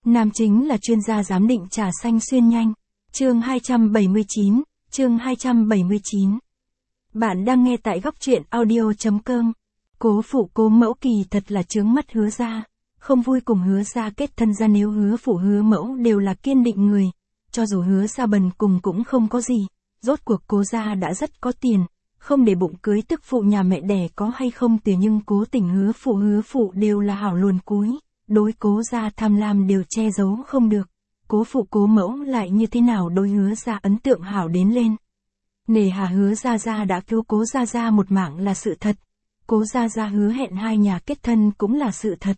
Nam chính là chuyên gia giám định trà xanh xuyên nhanh. Chương 279, chương 279. Bạn đang nghe tại góc truyện audio.com. Cố phụ cố mẫu kỳ thật là chướng mắt Hứa gia, không vui cùng Hứa gia kết thân ra, nếu Hứa phụ Hứa mẫu đều là kiên định người, cho dù Hứa gia bần cùng cũng không có gì, rốt cuộc Cố gia đã rất có tiền, không để bụng cưới tức phụ nhà mẹ đẻ có hay không từ, nhưng cố tình Hứa phụ đều là hảo luồn cúi, đối Cố gia tham lam đều che giấu không được. Cố phụ cố mẫu lại như thế nào đối Hứa gia ấn tượng hảo đến lên. Nề hà Hứa gia đã cứu Cố gia một mạng là sự thật. Cố gia hứa hẹn hai nhà kết thân cũng là sự thật.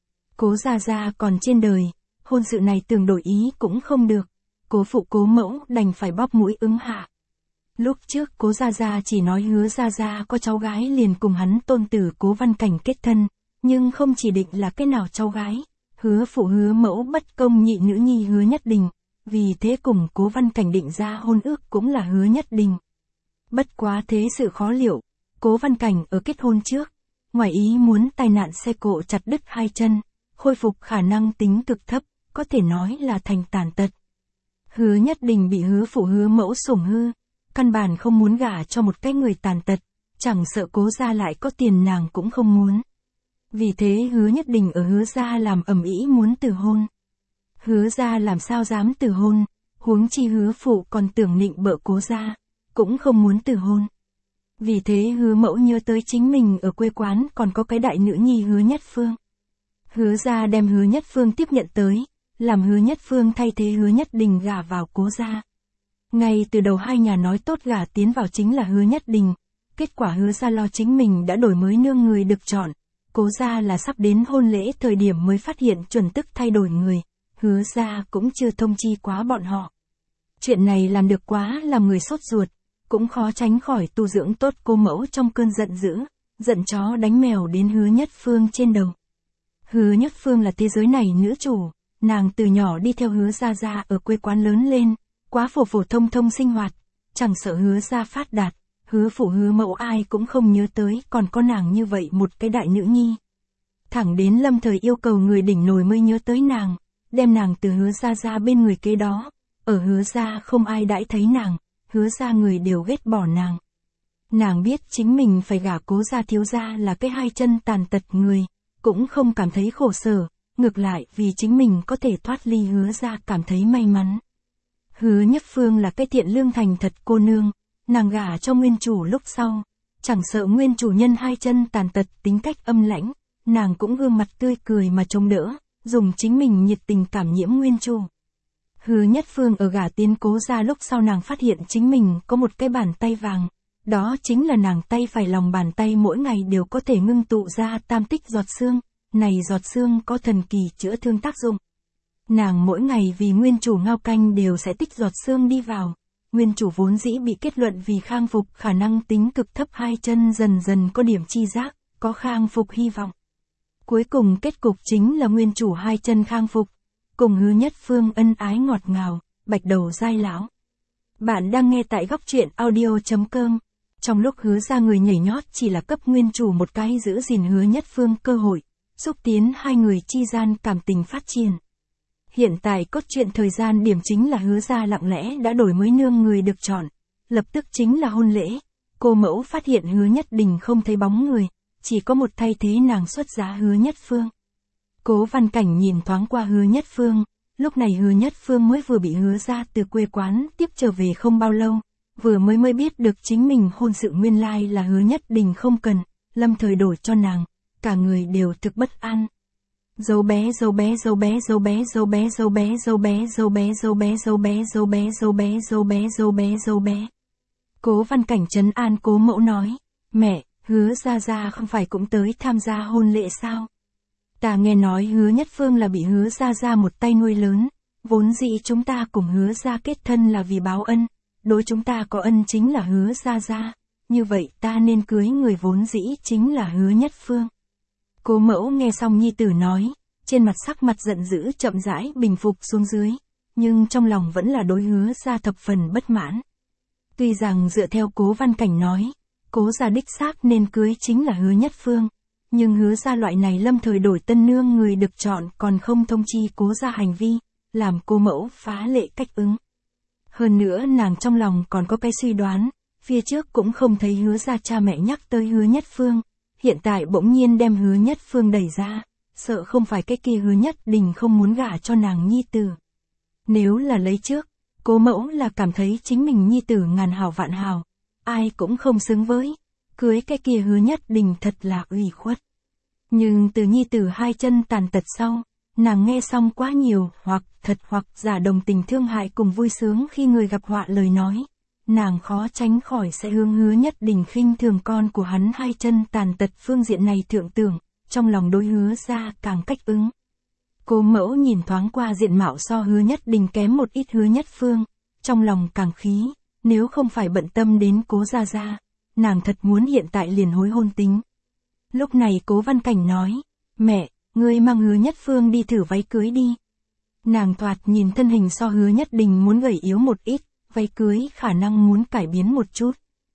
Cố gia còn trên đời, hôn sự này tưởng đổi ý cũng không được. Cố phụ cố mẫu đành phải bóp mũi ứng hạ. Lúc trước Cố gia chỉ nói Hứa gia có cháu gái liền cùng hắn tôn tử Cố Văn Cảnh kết thân, nhưng không chỉ định là cái nào cháu gái. Hứa phụ Hứa mẫu bất công nhị nữ nhi Hứa Nhất Đình, vì thế cùng Cố Văn Cảnh định ra hôn ước cũng là Hứa Nhất Đình. Bất quá thế sự khó liệu, Cố Văn Cảnh ở kết hôn trước, ngoài ý muốn tai nạn xe cộ chặt đứt hai chân, khôi phục khả năng tính cực thấp, có thể nói là thành tàn tật. Hứa Nhất Đình bị Hứa phụ Hứa mẫu sủng hư, căn bản không muốn gả cho một cái người tàn tật, chẳng sợ Cố gia lại có tiền nàng cũng không muốn. Vì thế Hứa Nhất Đình ở Hứa gia làm ầm ĩ muốn từ hôn. Hứa gia làm sao dám từ hôn, huống chi Hứa phụ còn tưởng nịnh bợ Cố gia, cũng không muốn từ hôn. Vì thế Hứa mẫu nhớ tới chính mình ở quê quán còn có cái đại nữ nhi Hứa Nhất Phương. Hứa gia đem Hứa Nhất Phương tiếp nhận tới, làm Hứa Nhất Phương thay thế Hứa Nhất Đình gả vào Cố gia. Ngay từ đầu hai nhà nói tốt gả tiến vào chính là Hứa Nhất Đình, kết quả Hứa gia lo chính mình đã đổi mới nương người được chọn. Cố gia là sắp đến hôn lễ thời điểm mới phát hiện chuẩn tức thay đổi người, Hứa gia cũng chưa thông chi quá bọn họ. Chuyện này làm được quá làm người sốt ruột, cũng khó tránh khỏi tu dưỡng tốt cô mẫu trong cơn giận dữ, giận chó đánh mèo đến Hứa Nhất Phương trên đầu. Hứa Nhất Phương là thế giới này nữ chủ, nàng từ nhỏ đi theo Hứa gia ở quê quán lớn lên, quá phổ thông sinh hoạt, chẳng sợ Hứa gia phát đạt. Hứa phụ Hứa mẫu ai cũng không nhớ tới, còn có nàng như vậy một cái đại nữ nhi. Thẳng đến lâm thời yêu cầu người đỉnh nồi mới nhớ tới nàng, đem nàng từ Hứa gia ra bên người kế đó. Ở Hứa gia không ai đãi thấy nàng, Hứa gia người đều ghét bỏ nàng. Nàng biết chính mình phải gả Cố gia thiếu gia là cái hai chân tàn tật người, cũng không cảm thấy khổ sở, ngược lại vì chính mình có thể thoát ly Hứa gia cảm thấy may mắn. Hứa Nhất Phương là cái thiện lương thành thật cô nương. Nàng gả cho nguyên chủ lúc sau, chẳng sợ nguyên chủ nhân hai chân tàn tật tính cách âm lãnh, nàng cũng gương mặt tươi cười mà chống đỡ, dùng chính mình nhiệt tình cảm nhiễm nguyên chủ. Hứa Nhất Phương ở gả tiến Cố gia lúc sau nàng phát hiện chính mình có một cái bàn tay vàng, đó chính là nàng tay phải lòng bàn tay mỗi ngày đều có thể ngưng tụ ra tam tích giọt xương, này giọt xương có thần kỳ chữa thương tác dụng. Nàng mỗi ngày vì nguyên chủ ngao canh đều sẽ tích giọt xương đi vào. Nguyên chủ vốn dĩ bị kết luận vì khang phục khả năng tính cực thấp hai chân dần dần có điểm chi giác, có khang phục hy vọng. Cuối cùng kết cục chính là nguyên chủ hai chân khang phục, cùng Hứa Nhất Phương ân ái ngọt ngào, bạch đầu dai lão. Bạn đang nghe tại góc truyện audio.com. Trong lúc Hứa gia người nhảy nhót chỉ là cấp nguyên chủ một cái giữ gìn Hứa Nhất Phương cơ hội, xúc tiến hai người chi gian cảm tình phát triển. Hiện tại cốt truyện thời gian điểm chính là Hứa gia lặng lẽ đã đổi mới nương người được chọn, lập tức chính là hôn lễ. Cô mẫu phát hiện Hứa Nhất Đình không thấy bóng người, chỉ có một thay thế nàng xuất giá Hứa Nhất Phương. Cố Văn Cảnh nhìn thoáng qua Hứa Nhất Phương, lúc này Hứa Nhất Phương mới vừa bị Hứa gia từ quê quán tiếp trở về không bao lâu, vừa mới biết được chính mình hôn sự nguyên lai là Hứa Nhất Đình không cần, lâm thời đổi cho nàng, cả người đều thực bất an. Dâu bé. Cố Văn Cảnh trấn an cố mẫu nói, mẹ, Hứa gia không phải cũng tới tham gia hôn lễ sao? Ta nghe nói Hứa Nhất Phương là bị Hứa gia một tay nuôi lớn, vốn dĩ chúng ta cùng Hứa gia kết thân là vì báo ân, đối chúng ta có ân chính là Hứa gia, như vậy ta nên cưới người vốn dĩ chính là Hứa Nhất Phương. Cố mẫu nghe xong nhi tử nói, trên mặt sắc mặt giận dữ chậm rãi bình phục xuống dưới, nhưng trong lòng vẫn là đối Hứa gia thập phần bất mãn. Tuy rằng dựa theo Cố Văn Cảnh nói, Cố gia đích xác nên cưới chính là Hứa Nhất Phương, Nhưng Hứa gia loại này lâm thời đổi tân nương người được chọn còn không thông chi Cố gia hành vi, làm cô mẫu phá lệ cách ứng. Hơn nữa nàng trong lòng còn có cái suy đoán, phía trước cũng không thấy Hứa gia cha mẹ nhắc tới Hứa Nhất Phương, hiện tại bỗng nhiên đem Hứa Nhất Phương đẩy ra, sợ không phải cái kia Hứa Nhất Đình không muốn gả cho nàng nhi tử. Nếu là lấy trước, Cố mẫu là cảm thấy chính mình nhi tử ngàn hào vạn hào, ai cũng không xứng với, cưới cái kia Hứa Nhất Đình thật là ủy khuất. Nhưng từ nhi tử hai chân tàn tật sau, nàng nghe xong quá nhiều hoặc thật hoặc giả đồng tình thương hại cùng vui sướng khi người gặp họa lời nói. Nàng khó tránh khỏi sẽ hướng Hứa Nhất Đình khinh thường con của hắn hai chân tàn tật phương diện này thượng tưởng, trong lòng đối Hứa gia càng cách ứng. Cố mẫu nhìn thoáng qua diện mạo so Hứa Nhất Đình kém một ít Hứa Nhất Phương, trong lòng càng khí, nếu không phải bận tâm đến Cố gia gia, nàng thật muốn hiện tại liền hối hôn tính. Lúc này Cố Văn Cảnh nói, mẹ, ngươi mang Hứa Nhất Phương đi thử váy cưới đi. Nàng thoạt nhìn thân hình so Hứa Nhất Đình muốn gầy yếu một ít, váy cưới khả năng muốn cải biến một chút.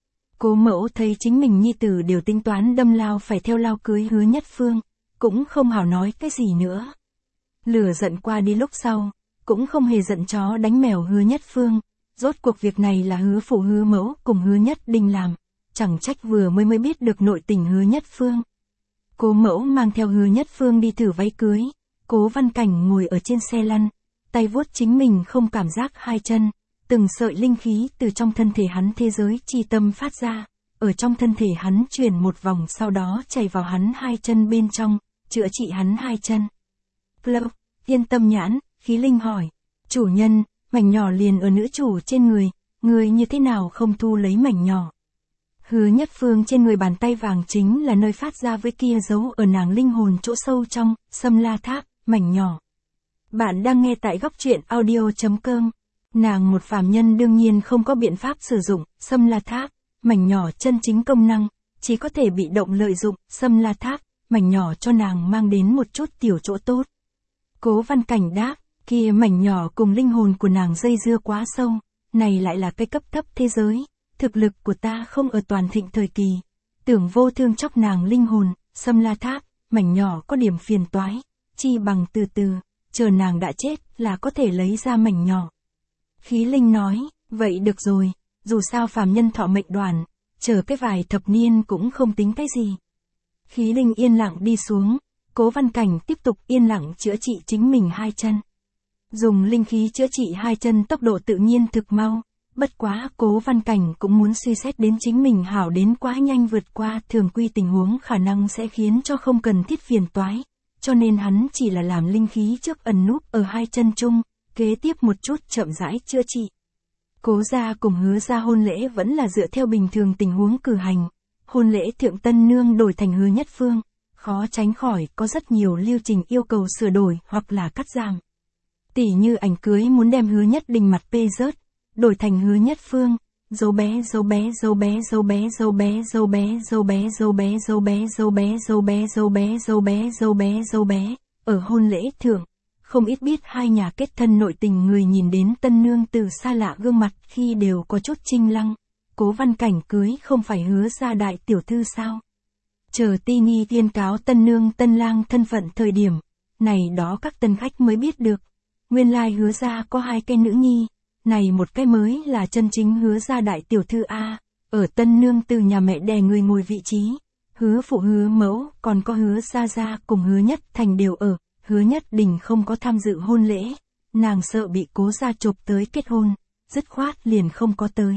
Cố mẫu thấy chính mình nhi tử đều tính toán đâm lao phải theo lao cưới Hứa Nhất Phương, cũng không hảo nói cái gì nữa. Lửa giận qua đi lúc sau, cũng không hề giận chó đánh mèo Hứa Nhất Phương, rốt cuộc việc này là Hứa phụ Hứa mẫu cùng Hứa Nhất Đình làm, chẳng trách vừa mới biết được nội tình Hứa Nhất Phương. Cố mẫu mang theo Hứa Nhất Phương đi thử váy cưới, Cố Văn Cảnh ngồi ở trên xe lăn, tay vuốt chính mình không cảm giác hai chân, từng sợi linh khí từ trong thân thể hắn thế giới chi tâm phát ra, ở trong thân thể hắn chuyển một vòng sau đó chảy vào hắn hai chân bên trong, chữa trị hắn hai chân. Plug, yên tâm nhãn, khí linh hỏi, chủ nhân, mảnh nhỏ liền ở nữ chủ trên người như thế nào không thu lấy mảnh nhỏ. Hứa Nhất Phương trên người bàn tay vàng chính là nơi phát ra với kia dấu ở nàng linh hồn chỗ sâu trong, Sâm La Tháp, mảnh nhỏ. Bạn đang nghe tại góc truyện audio.com. Nàng một phàm nhân đương nhiên không có biện pháp sử dụng, Sâm La Tháp, mảnh nhỏ chân chính công năng, chỉ có thể bị động lợi dụng, Sâm La Tháp, mảnh nhỏ cho nàng mang đến một chút tiểu chỗ tốt. Cố Văn Cảnh đáp, kia mảnh nhỏ cùng linh hồn của nàng dây dưa quá sâu, này lại là cái cấp thấp thế giới. Thực lực của ta không ở toàn thịnh thời kỳ, tưởng vô thương chóc nàng linh hồn, Sâm La Tháp, mảnh nhỏ có điểm phiền toái, chi bằng từ từ, chờ nàng đã chết là có thể lấy ra mảnh nhỏ. Khí linh nói, vậy được rồi, dù sao phàm nhân thọ mệnh đoàn, chờ cái vài thập niên cũng không tính cái gì. Khí linh yên lặng đi xuống, Cố Văn Cảnh tiếp tục yên lặng chữa trị chính mình hai chân. Dùng linh khí chữa trị hai chân tốc độ tự nhiên thực mau. Bất quá Cố Văn Cảnh cũng muốn suy xét đến chính mình hảo đến quá nhanh vượt qua thường quy tình huống khả năng sẽ khiến cho không cần thiết phiền toái, cho nên hắn chỉ là làm linh khí trước ẩn núp ở hai chân chung, kế tiếp một chút chậm rãi chữa trị. Cố gia cùng Hứa gia hôn lễ vẫn là dựa theo bình thường tình huống cử hành, hôn lễ thượng tân nương đổi thành Hứa Nhất Phương, khó tránh khỏi có rất nhiều lưu trình yêu cầu sửa đổi hoặc là cắt giảm. Tỉ như ảnh cưới muốn đem Hứa Nhất Đình mặt pê rớt, đổi thành Hứa Nhất Phương, dấu bé dấu bé dấu bé dấu bé dấu bé dấu bé dấu bé dấu bé dấu bé dấu bé dấu bé dấu bé dấu bé dấu bé dấu bé. Ở hôn lễ thượng, không ít biết hai nhà kết thân nội tình người nhìn đến tân nương từ xa lạ gương mặt khi đều có chút chinh lăng. Cố Văn Cảnh cưới không phải Hứa gia đại tiểu thư sao? Chờ Tini tuyên cáo tân nương tân lang thân phận thời điểm, này đó các tân khách mới biết được. Nguyên lai Hứa gia có hai cái nữ nhi. Này một cái mới là chân chính Hứa gia đại tiểu thư A, ở tân nương từ nhà mẹ đẻ người ngồi vị trí, Hứa phụ Hứa mẫu, còn có Hứa gia gia cùng Hứa Nhất Thành đều ở, Hứa Nhất Đình không có tham dự hôn lễ, nàng sợ bị Cố gia chụp tới kết hôn, dứt khoát liền không có tới.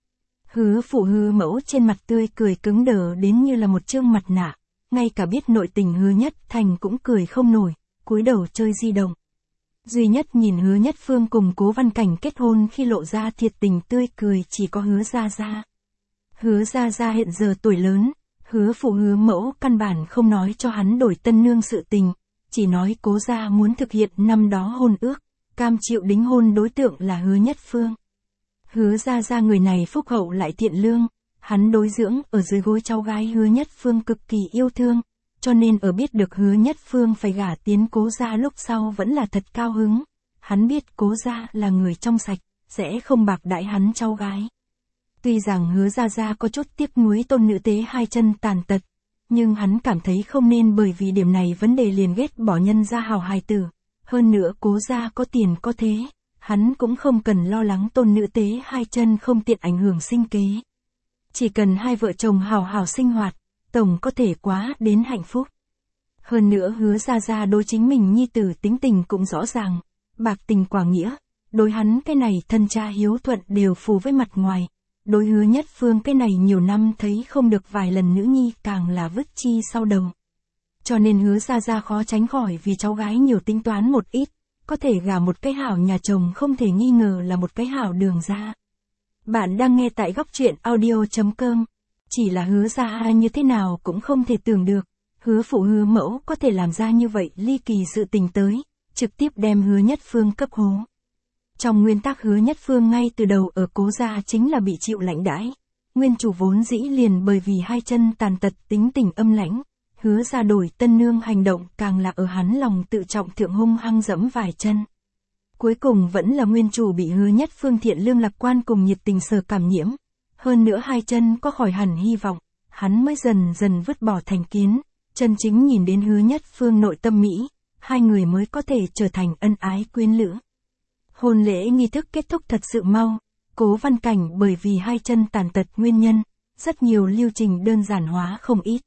Hứa phụ Hứa mẫu trên mặt tươi cười cứng đờ đến như là một trương mặt nạ, ngay cả biết nội tình Hứa Nhất Thành cũng cười không nổi, cúi đầu chơi di động. Duy nhất nhìn Hứa Nhất Phương cùng Cố Văn Cảnh kết hôn khi lộ ra thiệt tình tươi cười chỉ có Hứa gia gia. Hứa gia gia hiện giờ tuổi lớn, Hứa phụ Hứa mẫu căn bản không nói cho hắn đổi tân nương sự tình, chỉ nói Cố gia muốn thực hiện năm đó hôn ước, cam chịu đính hôn đối tượng là Hứa Nhất Phương. Hứa gia gia người này phúc hậu lại thiện lương, hắn đối dưỡng ở dưới gối cháu gái Hứa Nhất Phương cực kỳ yêu thương. Cho nên ở biết được Hứa Nhất Phương phải gả tiến Cố gia lúc sau vẫn là thật cao hứng. Hắn biết Cố gia là người trong sạch, sẽ không bạc đãi hắn cháu gái. Tuy rằng Hứa gia gia có chút tiếc nuối tôn nữ tế hai chân tàn tật, nhưng hắn cảm thấy không nên bởi vì điểm này vấn đề liền ghét bỏ nhân gia hảo hài tử. Hơn nữa Cố gia có tiền có thế, hắn cũng không cần lo lắng tôn nữ tế hai chân không tiện ảnh hưởng sinh kế. Chỉ cần hai vợ chồng hảo hảo sinh hoạt, tổng có thể quá đến hạnh phúc. Hơn nữa Hứa Gia Gia đối chính mình nhi tử tính tình cũng rõ ràng, bạc tình quả nghĩa, đối hắn cái này thân cha hiếu thuận đều phù với mặt ngoài. Đối Hứa Nhất Phương cái này nhiều năm thấy không được vài lần nữ nhi càng là vứt chi sau đầu. Cho nên Hứa Gia Gia khó tránh khỏi vì cháu gái nhiều tính toán một ít, có thể gả một cái hảo nhà chồng không thể nghi ngờ là một cái hảo đường ra. Bạn đang nghe tại góc truyện audio.com. Chỉ là Hứa Gia như thế nào cũng không thể tưởng được, Hứa phụ Hứa mẫu có thể làm ra như vậy ly kỳ sự tình tới, trực tiếp đem Hứa Nhất Phương cấp hố. Trong nguyên tắc Hứa Nhất Phương ngay từ đầu ở Cố gia chính là bị chịu lãnh đãi. Nguyên chủ vốn dĩ liền bởi vì hai chân tàn tật tính tình âm lãnh, Hứa gia đổi tân nương hành động càng là ở hắn lòng tự trọng thượng hung hăng dẫm vài chân. Cuối cùng vẫn là nguyên chủ bị Hứa Nhất Phương thiện lương lạc quan cùng nhiệt tình sở cảm nhiễm. Hơn nữa hai chân có khỏi hẳn hy vọng, hắn mới dần dần vứt bỏ thành kiến, chân chính nhìn đến Hứa Nhất Phương nội tâm mỹ, hai người mới có thể trở thành ân ái quyến lữ. Hôn lễ nghi thức kết thúc thật sự mau, Cố Văn Cảnh bởi vì hai chân tàn tật nguyên nhân, rất nhiều lưu trình đơn giản hóa không ít.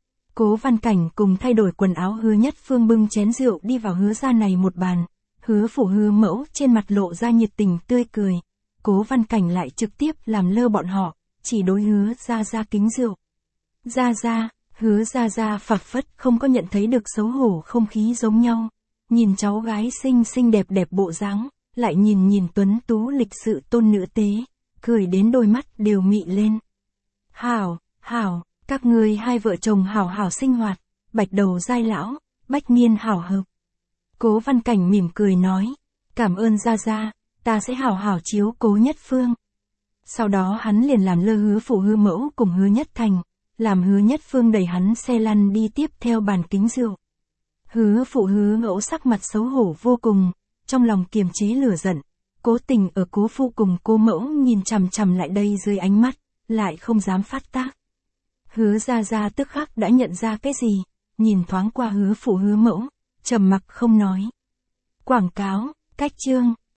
Cố Văn Cảnh cùng thay đổi quần áo Hứa Nhất Phương bưng chén rượu đi vào Hứa gia này một bàn, Hứa phụ Hứa mẫu trên mặt lộ ra nhiệt tình tươi cười, Cố Văn Cảnh lại trực tiếp làm lơ bọn họ, chỉ đối Hứa Gia Gia kính rượu. Gia Gia, Hứa Gia Gia phảng phất không có nhận thấy được xấu hổ không khí giống nhau, nhìn cháu gái xinh đẹp đẹp bộ dáng, lại nhìn tuấn tú lịch sự tôn nữ tế, cười đến đôi mắt đều mị lên. Hảo, các ngươi hai vợ chồng hảo hảo sinh hoạt, bạch đầu giai lão, bách niên hảo hợp. Cố Văn Cảnh mỉm cười nói, cảm ơn Gia Gia, ta sẽ hảo hảo chiếu Cố Nhất Phương. Sau đó hắn liền làm lơ Hứa phụ Hứa mẫu cùng Hứa Nhất Thành, làm Hứa Nhất Phương đẩy hắn xe lăn đi tiếp theo bàn kính rượu. Hứa phụ Hứa mẫu sắc mặt xấu hổ vô cùng, trong lòng kiềm chế lửa giận, cố tình ở Cố phụ cùng Cố mẫu nhìn chằm chằm lại đây dưới ánh mắt, lại không dám phát tác. Hứa Gia Gia tức khắc đã nhận ra cái gì, nhìn thoáng qua Hứa phụ Hứa mẫu, trầm mặc không nói. Quảng cáo, cách chương.